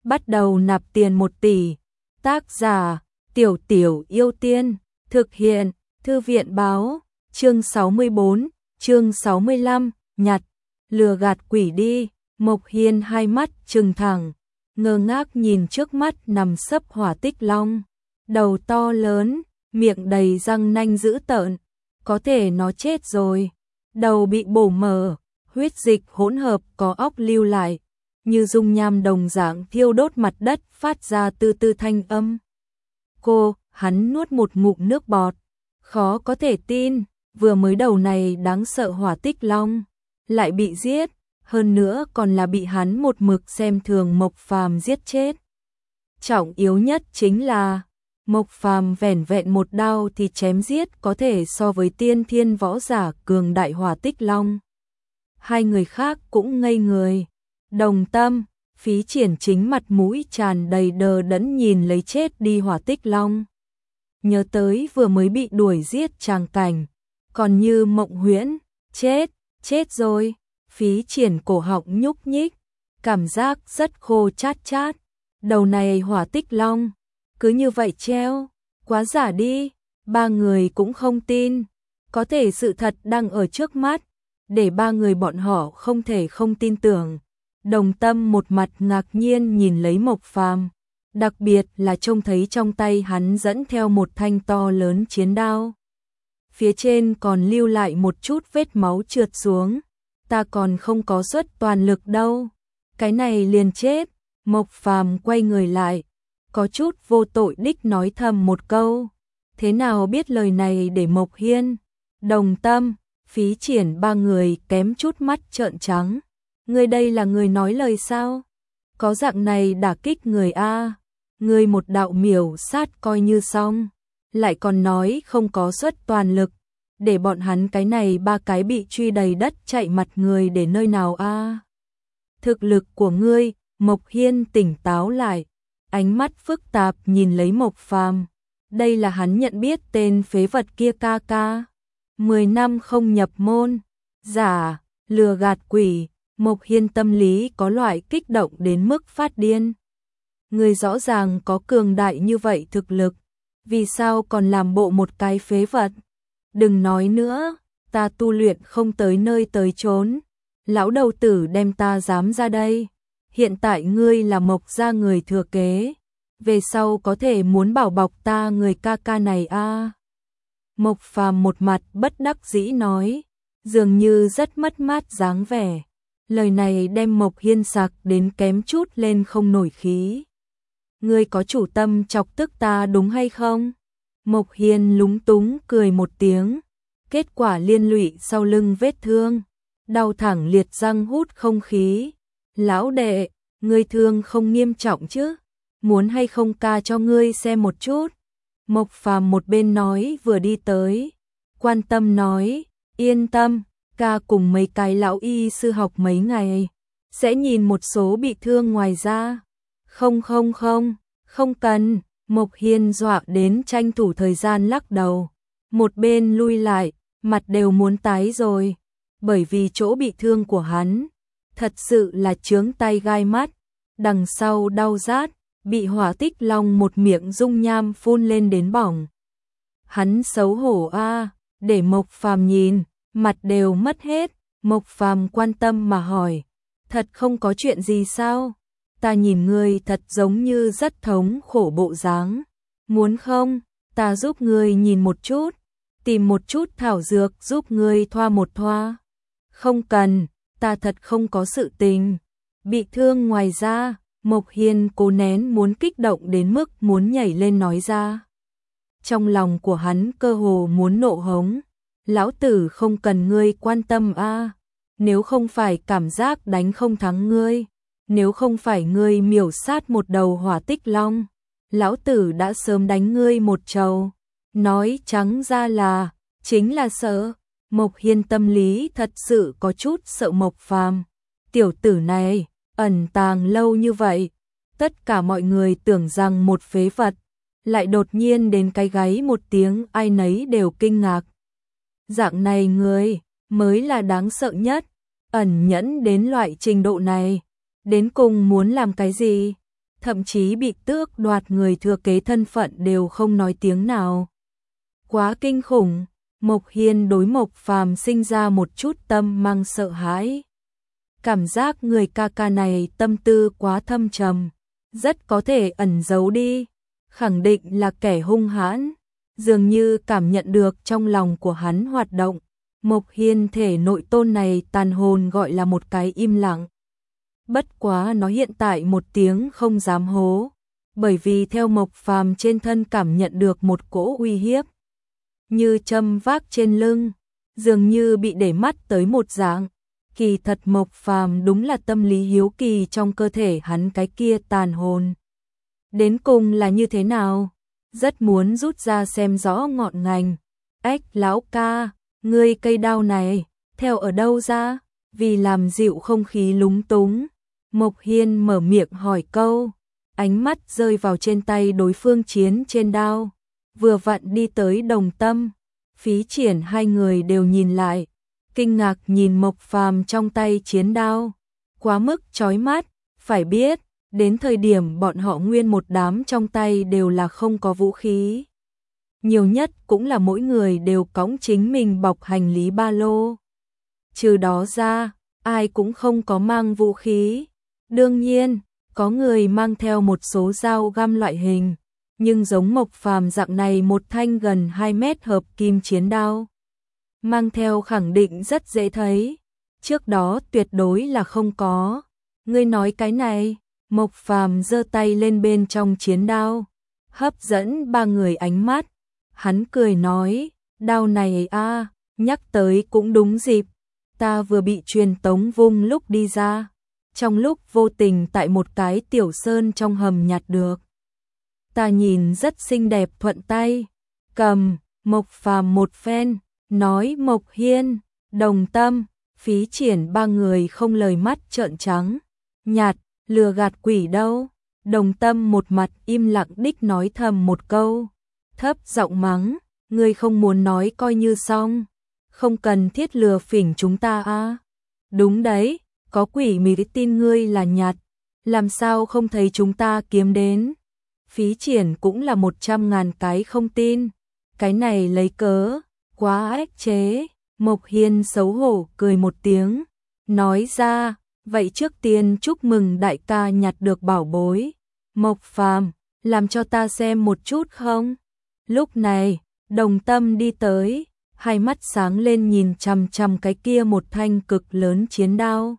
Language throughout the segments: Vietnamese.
bắt đầu nạp tiền 1 tỷ. Tác giả, Tiểu Tiểu Yêu Tiên, thực hiện, Thư viện báo, chương 64, chương 65, nhặt, lừa gạt quỷ đi. Mộc Hiên hai mắt trừng thẳng, ngơ ngác nhìn trước mắt nằm sấp Hỏa Tích Long, đầu to lớn, miệng đầy răng nanh dữ tợn, có thể nó chết rồi, đầu bị bổ mở, huyết dịch hỗn hợp có óc lưu lại, như dung nham đồng dạng thiêu đốt mặt đất phát ra từ từ thanh âm. Hắn nuốt một ngụm nước bọt, khó có thể tin, vừa mới đầu này đáng sợ Hỏa Tích Long, lại bị giết, hơn nữa còn là bị hắn một mực xem thường Mộc Phàm giết chết. Trọng yếu nhất chính là, Mộc Phàm vẻn vẹn một đao thì chém giết có thể so với tiên thiên võ giả cường đại Hỏa Tích Long. Hai người khác cũng ngây người. Đồng Tâm, Phí Triển chính mặt mũi tràn đầy đờ đẫn nhìn lấy chết đi Hỏa Tích Long. Nhớ tới vừa mới bị đuổi giết tràng cảnh, còn như mộng huyễn, chết rồi. Phí Triển cổ họng nhúc nhích, cảm giác rất khô chát chát. Đầu này Hỏa Tích Long, cứ như vậy treo, quá giả đi, ba người cũng không tin. Có thể sự thật đang ở trước mắt, để ba người bọn họ không thể không tin tưởng. Đồng Tâm một mặt ngạc nhiên nhìn lấy Mộc Phàm, đặc biệt là trông thấy trong tay hắn dẫn theo một thanh to lớn chiến đao. Phía trên còn lưu lại một chút vết máu trượt xuống. Ta còn không có xuất toàn lực đâu, cái này liền chết. Mộc Phàm quay người lại, có chút vô tội đích nói thầm một câu. Thế nào biết lời này để Mộc Hiên, Đồng Tâm, Phí Triển ba người kém chút mắt trợn trắng. Ngươi đây là người nói lời sao? Có dạng này đả kích người a, ngươi một đạo miểu sát coi như xong, lại còn nói không có xuất toàn lực, để bọn hắn cái này ba cái bị truy đầy đất chạy mặt người để nơi nào a? Thực lực của ngươi. Mộc Hiên tỉnh táo lại, ánh mắt phức tạp nhìn lấy Mộc Phàm. Đây là hắn nhận biết tên phế vật kia ca ca. 10 năm không nhập môn, giả, lừa gạt quỷ. Mộc Hiên tâm lý có loại kích động đến mức phát điên. Người rõ ràng có cường đại như vậy thực lực, vì sao còn làm bộ một cái phế vật? Đừng nói nữa, ta tu luyện không tới nơi tới chốn, lão đầu tử đem ta dám ra đây. Hiện tại ngươi là Mộc gia người thừa kế, về sau có thể muốn bảo bọc ta người ca ca này a. Mộc Phàm một mặt bất đắc dĩ nói, dường như rất mất mát dáng vẻ. Lời này đem Mộc Hiên sặc đến kém chút lên không nổi khí. Ngươi có chủ tâm chọc tức ta đúng hay không? Mộc Hiên lúng túng cười một tiếng, kết quả liên lụy sau lưng vết thương, đau thẳng liệt răng hút không khí. Lão đệ, ngươi thương không nghiêm trọng chứ? Muốn hay không ca cho ngươi xem một chút? Mộc Phàm một bên nói vừa đi tới, quan tâm nói, yên tâm, ca cùng mấy cái lão y sư học mấy ngày, sẽ nhìn một số bị thương ngoài ra. Không cần. Mộc Hiên dọa đến tranh thủ thời gian lắc đầu, một bên lui lại, mặt đều muốn tái rồi, bởi vì chỗ bị thương của hắn thật sự là chướng tay gai mắt, đằng sau đau rát, bị Hỏa Tích Long một miệng dung nham phun lên đến bỏng. Hắn xấu hổ a, để Mộc Phàm nhìn, mặt đều mất hết. Mộc Phàm quan tâm mà hỏi, thật không có chuyện gì sao? Ta nhìn ngươi thật giống như rất thống khổ bộ dáng. Muốn không, ta giúp ngươi nhìn một chút, tìm một chút thảo dược giúp ngươi thoa một thoa. Không cần, ta thật không có sự tình. Bị thương ngoài ra, Mộc Hiên cố nén muốn kích động đến mức muốn nhảy lên nói ra. Trong lòng của hắn cơ hồ muốn nộ hống. Lão tử không cần ngươi quan tâm a, nếu không phải cảm giác đánh không thắng ngươi, nếu không phải ngươi miểu sát một đầu Hỏa Tích Long, lão tử đã sớm đánh ngươi một trầu. Nói trắng ra là, chính là sợ. Mộc Hiên tâm lý thật sự có chút sợ Mộc Phàm. Tiểu tử này, ẩn tàng lâu như vậy, tất cả mọi người tưởng rằng một phế vật, lại đột nhiên đến cái gáy một tiếng ai nấy đều kinh ngạc. Dạng này người, mới là đáng sợ nhất, ẩn nhẫn đến loại trình độ này, đến cùng muốn làm cái gì? thậm chí bị tước đoạt người thừa kế thân phận đều không nói tiếng nào. Quá kinh khủng, Mộc Hiên đối Mộc Phàm sinh ra một chút tâm mang sợ hãi. Cảm giác người ca ca này tâm tư quá thâm trầm, rất có thể ẩn giấu đi, khẳng định là kẻ hung hãn, dường như cảm nhận được trong lòng của hắn hoạt động. Mộc Hiên thể nội tôn này tàn hồn gọi là một cái im lặng. Bất quá nó hiện tại một tiếng không dám hố, bởi vì theo Mộc Phàm trên thân cảm nhận được một cỗ uy hiếp. Như châm vác trên lưng, dường như bị để mắt tới một dạng. Kỳ thật Mộc Phàm đúng là tâm lý hiếu kỳ trong cơ thể hắn cái kia tàn hồn. Đến cùng là như thế nào? Rất muốn rút ra xem rõ ngọn ngành. Ếch lão ca, ngươi cây đao này, theo ở đâu ra? Vì làm dịu không khí lúng túng, Mộc Hiên mở miệng hỏi câu, ánh mắt rơi vào trên tay đối phương chiến trên đao. Vừa vặn đi tới Đồng Tâm, Phí Triển hai người đều nhìn lại, kinh ngạc nhìn Mộc Phàm trong tay chiến đao, quá mức chói mắt, phải biết, đến thời điểm bọn họ nguyên một đám trong tay đều là không có vũ khí. Nhiều nhất cũng là mỗi người đều cõng chính mình bọc hành lý ba lô. Trừ đó ra, ai cũng không có mang vũ khí. Đương nhiên, có người mang theo một số dao găm loại hình, nhưng giống Mộc Phàm dạng này một thanh gần 2 mét hợp kim chiến đao, mang theo khẳng định rất dễ thấy. Trước đó tuyệt đối là không có. Ngươi nói cái này? Mộc Phàm giơ tay lên bên trong chiến đao, hấp dẫn ba người ánh mắt. Hắn cười nói, đao này a, nhắc tới cũng đúng dịp. Ta vừa bị truyền tống vung lúc đi ra, trong lúc vô tình tại một cái tiểu sơn trong hầm nhặt được. Ta nhìn rất xinh đẹp thuận tay, cầm. Mộc Phàm một phen, nói Mộc Hiên, Đồng Tâm, Phí Triển ba người không lời mắt trợn trắng. Nhạt, lừa gạt quỷ đâu. Đồng Tâm một mặt im lặng đích nói thầm một câu, thấp giọng mắng, ngươi không muốn nói coi như xong, không cần thiết lừa phỉnh chúng ta a. Đúng đấy, có quỷ mì tin ngươi là nhạt, làm sao không thấy chúng ta kiếm đến. Phí Triển cũng là 100.000 cái không tin, cái này lấy cớ, quá ếch chế. Mộc Hiên xấu hổ cười một tiếng, nói ra, vậy trước tiên chúc mừng đại ca nhặt được bảo bối. Mộc Phàm, làm cho ta xem một chút không? Lúc này, Đồng Tâm đi tới, hai mắt sáng lên nhìn chằm chằm cái kia một thanh cực lớn chiến đao.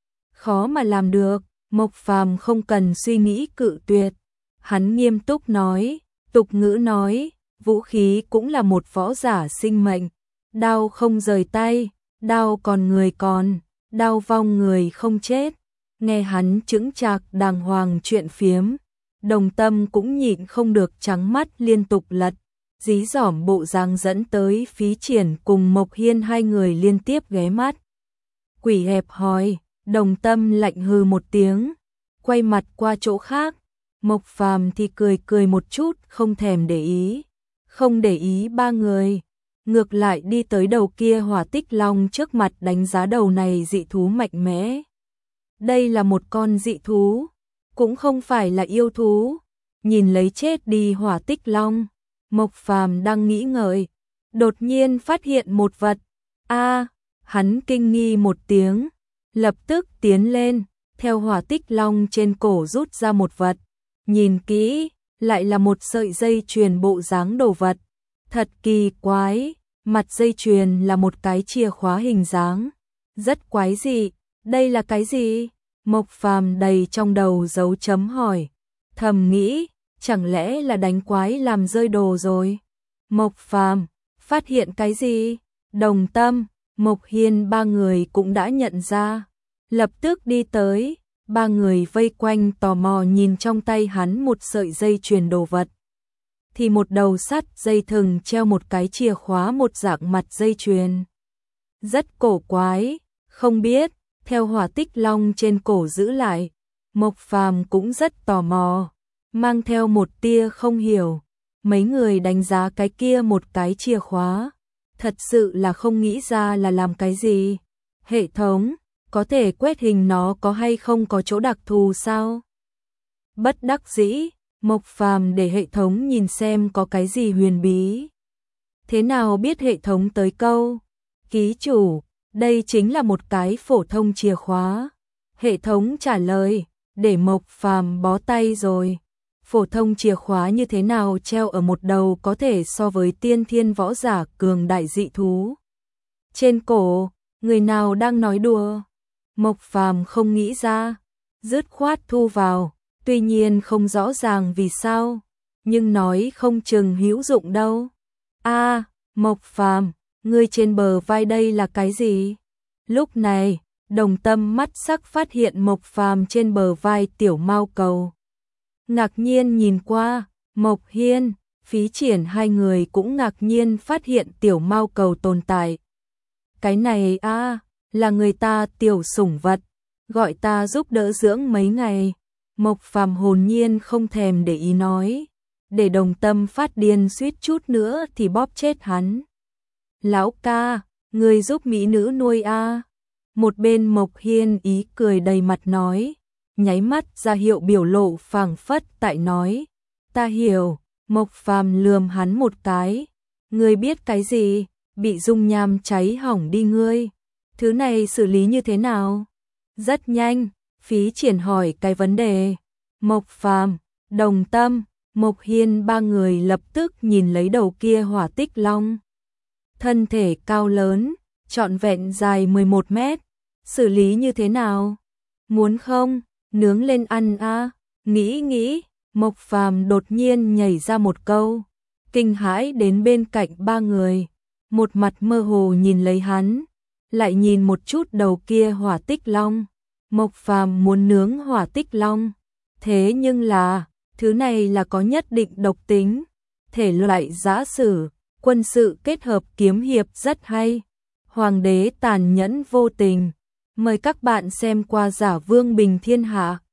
Khó mà làm được, Mộc Phàm không cần suy nghĩ cự tuyệt. Hắn nghiêm túc nói, tục ngữ nói, vũ khí cũng là một võ giả sinh mệnh. Đao không rời tay, đao còn người còn, đao vong người không chết. Nghe hắn chững chạc đàng hoàng chuyện phiếm, Đồng Tâm cũng nhịn không được trắng mắt liên tục lật, dí dỏm bộ dáng dẫn tới Phí Triển cùng Mộc Hiên hai người liên tiếp ghé mắt. Quỷ hẹp hòi, Đồng Tâm lạnh hừ một tiếng, quay mặt qua chỗ khác. Mộc Phàm thì cười cười một chút, không thèm để ý, không để ý ba người, ngược lại đi tới đầu kia Hỏa Tích Long trước mặt đánh giá đầu này dị thú mạnh mẽ. Đây là một con dị thú, cũng không phải là yêu thú. Nhìn lấy chết đi Hỏa Tích Long, Mộc Phàm đang nghĩ ngợi, đột nhiên phát hiện một vật. A, hắn kinh nghi một tiếng, lập tức tiến lên, theo Hỏa Tích Long trên cổ rút ra một vật. Nhìn kỹ, lại là một sợi dây chuyền bộ dáng đồ vật. Thật kỳ quái, mặt dây chuyền là một cái chìa khóa hình dáng. Rất quái dị, đây là cái gì? Mộc Phàm đầy trong đầu dấu chấm hỏi. Thầm nghĩ, chẳng lẽ là đánh quái làm rơi đồ rồi? Mộc Phàm, phát hiện cái gì? Đồng Tâm, Mộc Hiên ba người cũng đã nhận ra. Lập tức đi tới, ba người vây quanh tò mò nhìn trong tay hắn một sợi dây chuyền đồ vật. Thì một đầu sắt dây thừng treo một cái chìa khóa một dạng mặt dây chuyền. Rất cổ quái, không biết, theo Hỏa Tích Long trên cổ giữ lại. Mộc Phàm cũng rất tò mò, mang theo một tia không hiểu. Mấy người đánh giá cái kia một cái chìa khóa, thật sự là không nghĩ ra là làm cái gì. Hệ thống, có thể quét hình nó có hay không có chỗ đặc thù sao? Bất đắc dĩ, Mộc Phàm để hệ thống nhìn xem có cái gì huyền bí. Thế nào biết hệ thống tới câu, ký chủ, đây chính là một cái phổ thông chìa khóa. Hệ thống trả lời, để Mộc Phàm bó tay rồi. Phổ thông chìa khóa như thế nào treo ở một đầu có thể so với tiên thiên võ giả cường đại dị thú. Trên cổ, người nào đang nói đùa? Mộc Phàm không nghĩ ra, dứt khoát thu vào, tuy nhiên không rõ ràng vì sao, nhưng nói không chừng hữu dụng đâu. A, Mộc Phàm, ngươi trên bờ vai đây là cái gì? Lúc này, Đồng Tâm mắt sắc phát hiện Mộc Phàm trên bờ vai tiểu mao cầu. Ngạc nhiên nhìn qua, Mộc Hiên, Phí Triển hai người cũng ngạc nhiên phát hiện tiểu mao cầu tồn tại. Cái này là người ta tiểu sủng vật, gọi ta giúp đỡ dưỡng mấy ngày. Mộc Phàm hồn nhiên không thèm để ý nói, để Đồng Tâm phát điên suýt chút nữa thì bóp chết hắn. Lão ca, người giúp mỹ nữ nuôi a. Một bên Mộc Hiên ý cười đầy mặt nói, nháy mắt ra hiệu biểu lộ phảng phất tại nói, ta hiểu. Mộc Phàm lườm hắn một cái, ngươi biết cái gì, bị dung nham cháy hỏng đi ngươi. Thứ này xử lý như thế nào? Rất nhanh, Phí Triển hỏi cái vấn đề. Mộc Phàm, Đồng Tâm, Mộc Hiên ba người lập tức nhìn lấy đầu kia hỏa tích long. Thân thể cao lớn, trọn vẹn dài 11 mét, xử lý như thế nào? Muốn không, nướng lên ăn a. Nghĩ, Mộc Phàm đột nhiên nhảy ra một câu, kinh hãi đến bên cạnh ba người, một mặt mơ hồ nhìn lấy hắn, lại nhìn một chút đầu kia hỏa tích long. Mộc Phàm muốn nướng hỏa tích long, thế nhưng là, thứ này là có nhất định độc tính, thể loại giã sử, quân sự kết hợp kiếm hiệp rất hay. Hoàng đế tàn nhẫn vô tình. Mời các bạn xem qua Giả Vương Bình Thiên Hạ.